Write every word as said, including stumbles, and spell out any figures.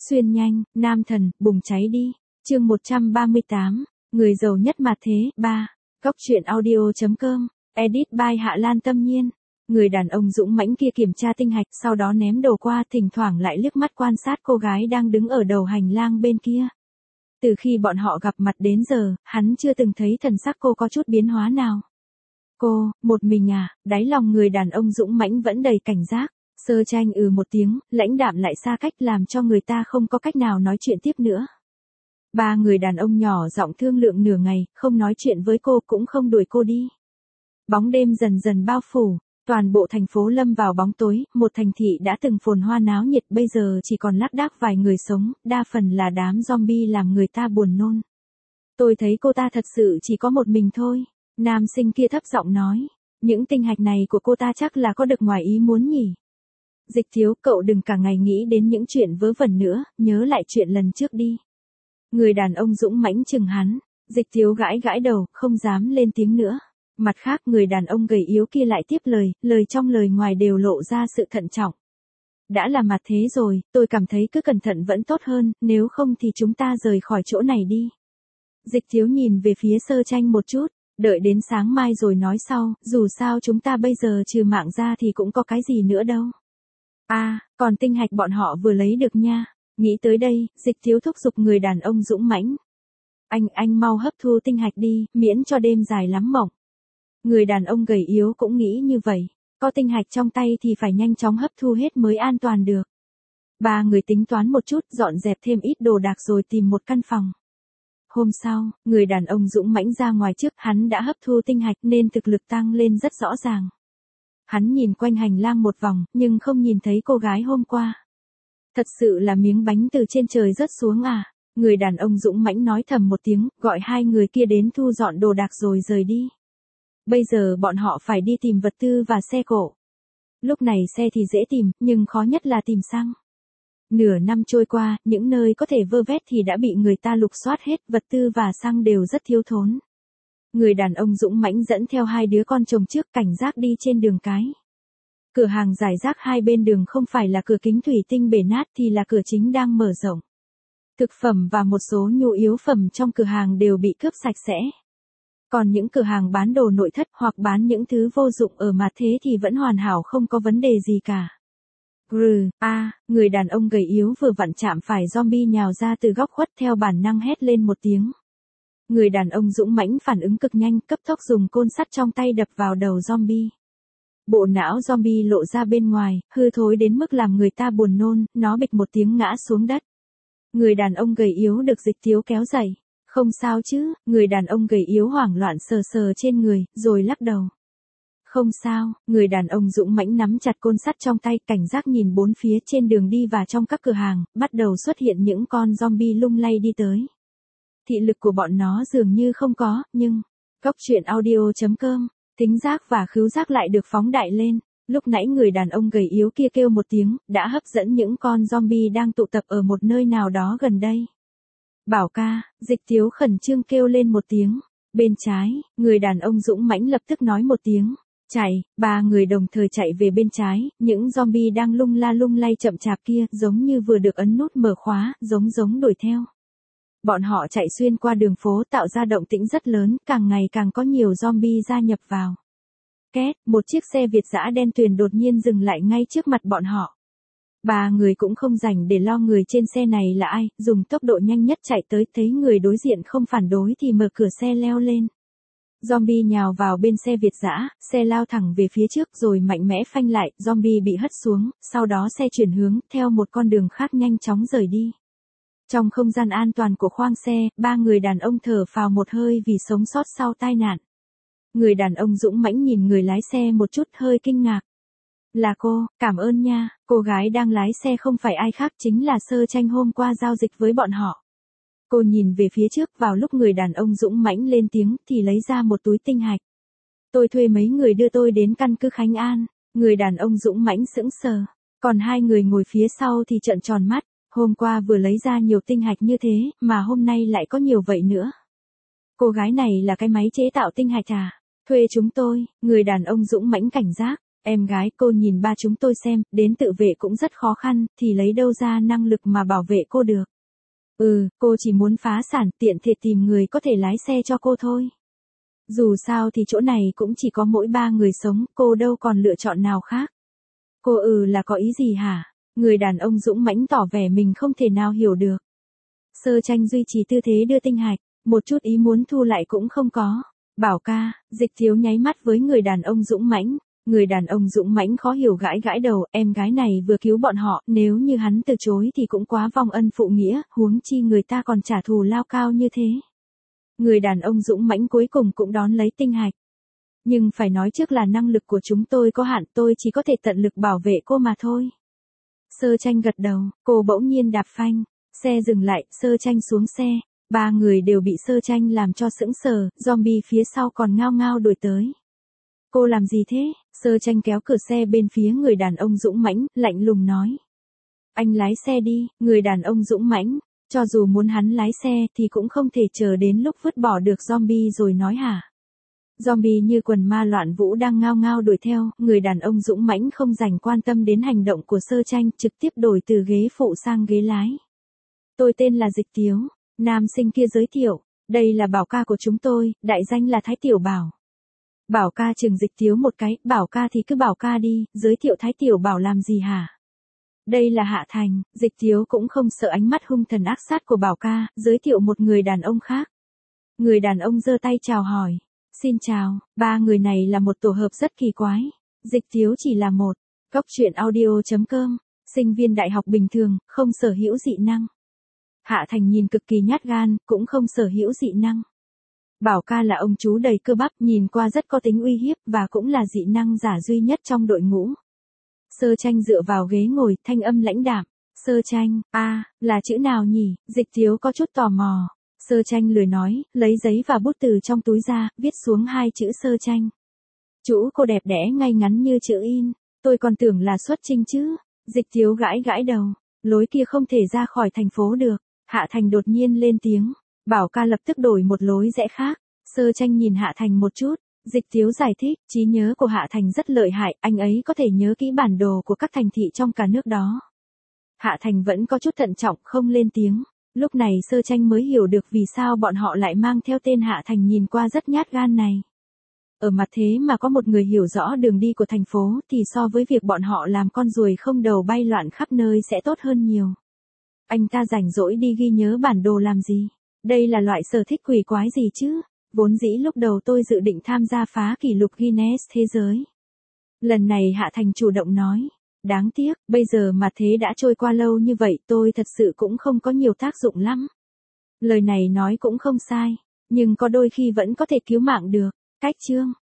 Xuyên nhanh, nam thần, bùng cháy đi. Chương một trăm ba mươi tám, người giàu nhất mà thế, ba. Góc truyện audio.com, edit by Hạ Lan Tâm Nhiên. Người đàn ông dũng mãnh kia kiểm tra tinh hạch, sau đó ném đồ qua, thỉnh thoảng lại liếc mắt quan sát cô gái đang đứng ở đầu hành lang bên kia. Từ khi bọn họ gặp mặt đến giờ, hắn chưa từng thấy thần sắc cô có chút biến hóa nào. Cô, một mình à? Đáy lòng người đàn ông dũng mãnh vẫn đầy cảnh giác. Sơ Tranh ừ một tiếng, lãnh đạm lại xa cách làm cho người ta không có cách nào nói chuyện tiếp nữa. Ba người đàn ông nhỏ giọng thương lượng nửa ngày, không nói chuyện với cô cũng không đuổi cô đi. Bóng đêm dần dần bao phủ, toàn bộ thành phố lâm vào bóng tối, một thành thị đã từng phồn hoa náo nhiệt bây giờ chỉ còn lác đác vài người sống, đa phần là đám zombie làm người ta buồn nôn. Tôi thấy cô ta thật sự chỉ có một mình thôi, nam sinh kia thấp giọng nói, những tinh hạch này của cô ta chắc là có được ngoài ý muốn nhỉ. Dịch Thiếu, cậu đừng cả ngày nghĩ đến những chuyện vớ vẩn nữa, nhớ lại chuyện lần trước đi. Người đàn ông dũng mãnh chừng hắn, Dịch Thiếu gãi gãi đầu, không dám lên tiếng nữa. Mặt khác người đàn ông gầy yếu kia lại tiếp lời, lời trong lời ngoài đều lộ ra sự thận trọng. Đã là mặt thế rồi, tôi cảm thấy cứ cẩn thận vẫn tốt hơn, nếu không thì chúng ta rời khỏi chỗ này đi. Dịch Thiếu nhìn về phía Sơ Tranh một chút, đợi đến sáng mai rồi nói sau, dù sao chúng ta bây giờ trừ mạng ra thì cũng có cái gì nữa đâu. À, còn tinh hạch bọn họ vừa lấy được nha. Nghĩ tới đây, Dịch Thiếu thúc giục người đàn ông dũng mãnh. Anh, anh mau hấp thu tinh hạch đi, miễn cho đêm dài lắm mộng. Người đàn ông gầy yếu cũng nghĩ như vậy, có tinh hạch trong tay thì phải nhanh chóng hấp thu hết mới an toàn được. Ba người tính toán một chút, dọn dẹp thêm ít đồ đạc rồi tìm một căn phòng. Hôm sau, người đàn ông dũng mãnh ra ngoài trước, hắn đã hấp thu tinh hạch nên thực lực tăng lên rất rõ ràng. Hắn nhìn quanh hành lang một vòng, nhưng không nhìn thấy cô gái hôm qua. Thật sự là miếng bánh từ trên trời rớt xuống à? Người đàn ông dũng mãnh nói thầm một tiếng, gọi hai người kia đến thu dọn đồ đạc rồi rời đi. Bây giờ bọn họ phải đi tìm vật tư và xe cộ. Lúc này xe thì dễ tìm, nhưng khó nhất là tìm xăng. Nửa năm trôi qua, những nơi có thể vơ vét thì đã bị người ta lục soát hết, vật tư và xăng đều rất thiếu thốn. Người đàn ông dũng mãnh dẫn theo hai đứa con chồng trước, cảnh giác đi trên đường cái. Cửa hàng rải rác hai bên đường không phải là cửa kính thủy tinh bể nát thì là cửa chính đang mở rộng. Thực phẩm và một số nhu yếu phẩm trong cửa hàng đều bị cướp sạch sẽ. Còn những cửa hàng bán đồ nội thất hoặc bán những thứ vô dụng ở mặt thế thì vẫn hoàn hảo, không có vấn đề gì cả. Grừ, a, người đàn ông gầy yếu vừa vặn chạm phải zombie nhào ra từ góc khuất, theo bản năng hét lên một tiếng. Người đàn ông dũng mãnh phản ứng cực nhanh, cấp tốc dùng côn sắt trong tay đập vào đầu zombie. Bộ não zombie lộ ra bên ngoài, hư thối đến mức làm người ta buồn nôn, nó bịch một tiếng ngã xuống đất. Người đàn ông gầy yếu được Dịch Thiếu kéo dậy. Không sao chứ? Người đàn ông gầy yếu hoảng loạn sờ sờ trên người, rồi lắc đầu. Không sao, người đàn ông dũng mãnh nắm chặt côn sắt trong tay, cảnh giác nhìn bốn phía trên đường đi và trong các cửa hàng, bắt đầu xuất hiện những con zombie lung lay đi tới. Thị lực của bọn nó dường như không có, nhưng... Góc truyện audio.com, tính giác và khứu giác lại được phóng đại lên. Lúc nãy người đàn ông gầy yếu kia kêu một tiếng, đã hấp dẫn những con zombie đang tụ tập ở một nơi nào đó gần đây. Bảo ca, Dịch Thiếu khẩn trương kêu lên một tiếng. Bên trái, người đàn ông dũng mãnh lập tức nói một tiếng. Chạy, ba người đồng thời chạy về bên trái, những zombie đang lung la lung lay chậm chạp kia giống như vừa được ấn nút mở khóa, giống giống đuổi theo. Bọn họ chạy xuyên qua đường phố tạo ra động tĩnh rất lớn, càng ngày càng có nhiều zombie gia nhập vào. Két, một chiếc xe Việt dã đen tuyền đột nhiên dừng lại ngay trước mặt bọn họ. Ba người cũng không rảnh để lo người trên xe này là ai, dùng tốc độ nhanh nhất chạy tới, thấy người đối diện không phản đối thì mở cửa xe leo lên. Zombie nhào vào bên xe Việt dã, xe lao thẳng về phía trước rồi mạnh mẽ phanh lại, zombie bị hất xuống, sau đó xe chuyển hướng, theo một con đường khác nhanh chóng rời đi. Trong không gian an toàn của khoang xe, ba người đàn ông thở phào một hơi vì sống sót sau tai nạn. Người đàn ông dũng mãnh nhìn người lái xe một chút, hơi kinh ngạc. Là cô, cảm ơn nha, cô gái đang lái xe không phải ai khác chính là Sơ Tranh hôm qua giao dịch với bọn họ. Cô nhìn về phía trước, vào lúc người đàn ông dũng mãnh lên tiếng thì lấy ra một túi tinh hạch. Tôi thuê mấy người đưa tôi đến căn cứ Khánh An. Người đàn ông dũng mãnh sững sờ, còn hai người ngồi phía sau thì trợn tròn mắt. Hôm qua vừa lấy ra nhiều tinh hạch như thế, mà hôm nay lại có nhiều vậy nữa. Cô gái này là cái máy chế tạo tinh hạch à? Thuê chúng tôi, người đàn ông dũng mãnh cảnh giác. Em gái cô nhìn ba chúng tôi xem, đến tự vệ cũng rất khó khăn, thì lấy đâu ra năng lực mà bảo vệ cô được. Ừ, cô chỉ muốn phá sản tiện thể tìm người có thể lái xe cho cô thôi. Dù sao thì chỗ này cũng chỉ có mỗi ba người sống, cô đâu còn lựa chọn nào khác. Cô ừ là có ý gì hả? Người đàn ông dũng mãnh tỏ vẻ mình không thể nào hiểu được. Sơ Tranh duy trì tư thế đưa tinh hạch, một chút ý muốn thu lại cũng không có. Bảo ca, Dịch Thiếu nháy mắt với người đàn ông dũng mãnh. Người đàn ông dũng mãnh khó hiểu gãi gãi đầu, em gái này vừa cứu bọn họ, nếu như hắn từ chối thì cũng quá vong ân phụ nghĩa, huống chi người ta còn trả thù lao cao như thế. Người đàn ông dũng mãnh cuối cùng cũng đón lấy tinh hạch. Nhưng phải nói trước là năng lực của chúng tôi có hạn, tôi chỉ có thể tận lực bảo vệ cô mà thôi. Sơ Tranh gật đầu, cô bỗng nhiên đạp phanh, xe dừng lại, Sơ Tranh xuống xe, ba người đều bị Sơ Tranh làm cho sững sờ, zombie phía sau còn ngao ngao đuổi tới. Cô làm gì thế? Sơ Tranh kéo cửa xe bên phía người đàn ông dũng mãnh, lạnh lùng nói. Anh lái xe đi, người đàn ông dũng mãnh, cho dù muốn hắn lái xe thì cũng không thể chờ đến lúc vứt bỏ được zombie rồi nói hả. Zombie như quần ma loạn vũ đang ngao ngao đuổi theo, người đàn ông dũng mãnh không dành quan tâm đến hành động của Sơ Tranh, trực tiếp đổi từ ghế phụ sang ghế lái. Tôi tên là Dịch Tiếu, nam sinh kia giới thiệu, đây là Bảo ca của chúng tôi, đại danh là Thái Tiểu Bảo. Bảo ca chừng Dịch Tiếu một cái, Bảo ca thì cứ Bảo ca đi, giới thiệu Thái Tiểu Bảo làm gì hả? Đây là Hạ Thành, Dịch Tiếu cũng không sợ ánh mắt hung thần ác sát của Bảo ca, giới thiệu một người đàn ông khác. Người đàn ông giơ tay chào hỏi. Xin chào, ba người này là một tổ hợp rất kỳ quái. Dịch Tiếu chỉ là một. Cốc truyện audio chấm com, sinh viên đại học bình thường, không sở hữu dị năng. Hạ Thành nhìn cực kỳ nhát gan, cũng không sở hữu dị năng. Bảo ca là ông chú đầy cơ bắp, nhìn qua rất có tính uy hiếp và cũng là dị năng giả duy nhất trong đội ngũ. Sơ Tranh dựa vào ghế ngồi, thanh âm lãnh đạm. Sơ Tranh, a, à, là chữ nào nhỉ? Dịch Tiếu có chút tò mò. Sơ Tranh lười nói, lấy giấy và bút từ trong túi ra, viết xuống hai chữ Sơ Tranh. Chú cô đẹp đẽ ngay ngắn như chữ in, tôi còn tưởng là xuất trinh chứ. Dịch Tiếu gãi gãi đầu, lối kia không thể ra khỏi thành phố được. Hạ Thành đột nhiên lên tiếng, Bảo ca lập tức đổi một lối rẽ khác. Sơ Tranh nhìn Hạ Thành một chút, Dịch Tiếu giải thích, trí nhớ của Hạ Thành rất lợi hại, anh ấy có thể nhớ kỹ bản đồ của các thành thị trong cả nước đó. Hạ Thành vẫn có chút thận trọng, không lên tiếng. Lúc này Sơ Tranh mới hiểu được vì sao bọn họ lại mang theo tên Hạ Thành nhìn qua rất nhát gan này. Ở mặt thế mà có một người hiểu rõ đường đi của thành phố thì so với việc bọn họ làm con ruồi không đầu bay loạn khắp nơi sẽ tốt hơn nhiều. Anh ta rảnh rỗi đi ghi nhớ bản đồ làm gì? Đây là loại sở thích quỷ quái gì chứ? Vốn dĩ lúc đầu tôi dự định tham gia phá kỷ lục Guinness thế giới. Lần này Hạ Thành chủ động nói. Đáng tiếc, bây giờ mà thế đã trôi qua lâu như vậy tôi thật sự cũng không có nhiều tác dụng lắm. Lời này nói cũng không sai, nhưng có đôi khi vẫn có thể cứu mạng được. Cách chương